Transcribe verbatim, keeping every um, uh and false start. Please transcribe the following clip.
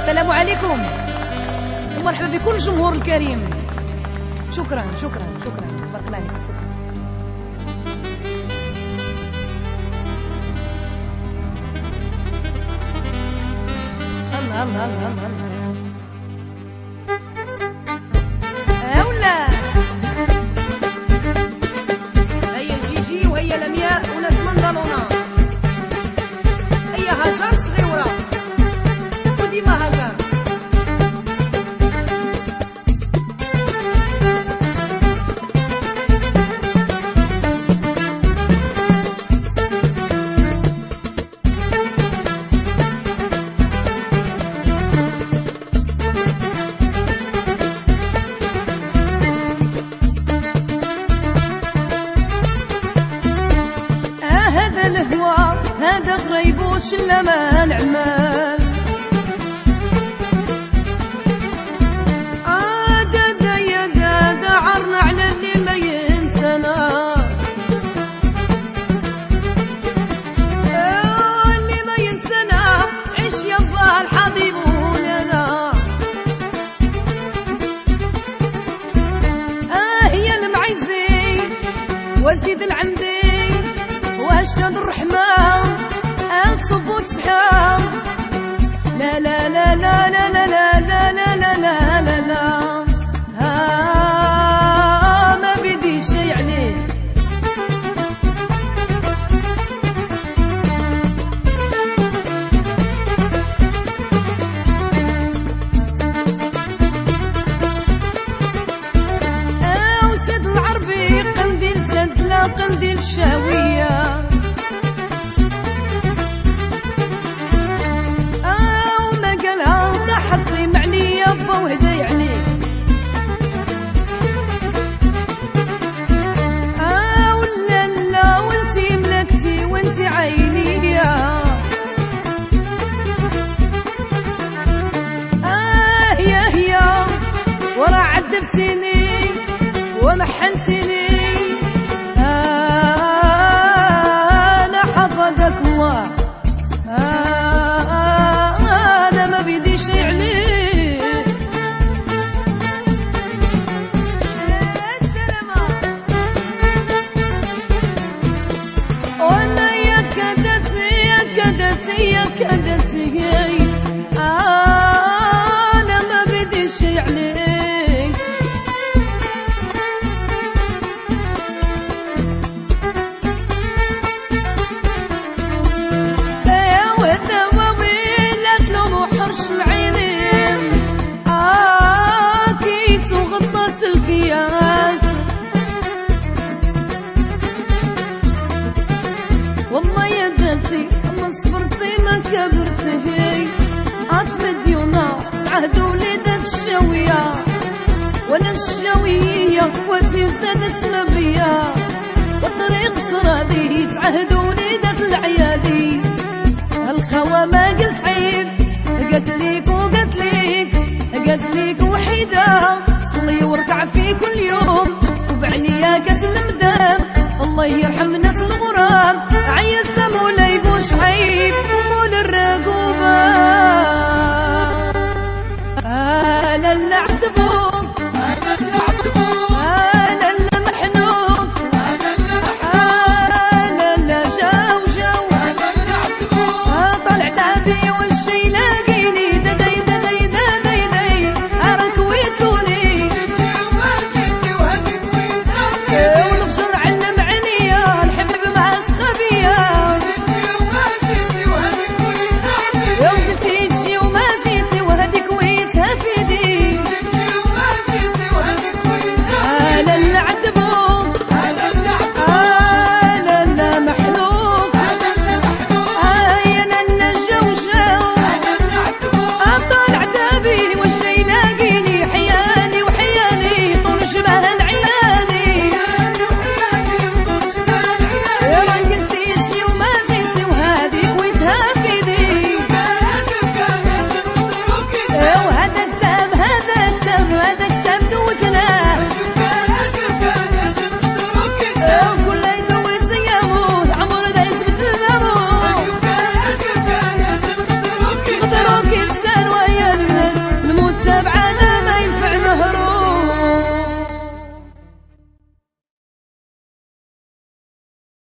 السلام عليكم ومرحبا بكل الجمهور الكريم. شكرا شكرا شكرا تبارك الله عليكم. شكرا. الله الله الله الله الله أولا هيا جيجي وهيا لمياء وناس منضلونا. هيا هاجر صغيرة وديما هاجر. هذا غريبوش لما العمال عاد دا يا دا عرنا على اللي ما ينسانا. اللي ما ينسانا عيش يبا الحبيب ولنا. اه يا المعزي وزيد العندي وهشام الرحمة أنصب وتسحام. لا لا لا لا لا لا لا لا لا لا لا لا لا ها ما بدي شي عليه. أو سيد العربي قنديل تدلا قنديل الشاوية. حطي معني يابا وهدي عليك. اه ولا لا وانتي ملكتي وانتي عيني يا اه يا هيا ورا عذبتيني ومحنتيني. آه انا حفظك الله. آه انا ما بدي شي عليه. السلامة وانا يا كدتي يا كدتي يا كدتي انا ما بدي شي عليه. يا والدواوين لا تلوموا حرش العينين. آه كيت وغطت القياس والله يا داتي ما صبرتي ما كبرتي. عاف مديونة تعهدوا وليدات الشاوية وانا الشاوية قوتني وزادت ما بيا. والطريق صرادي تعهدوا وليدات العيادي. الخوا ما قلت عيب قلت ليك وقلت ليك قلت ليك وحيدة صلي واركع في كل يوم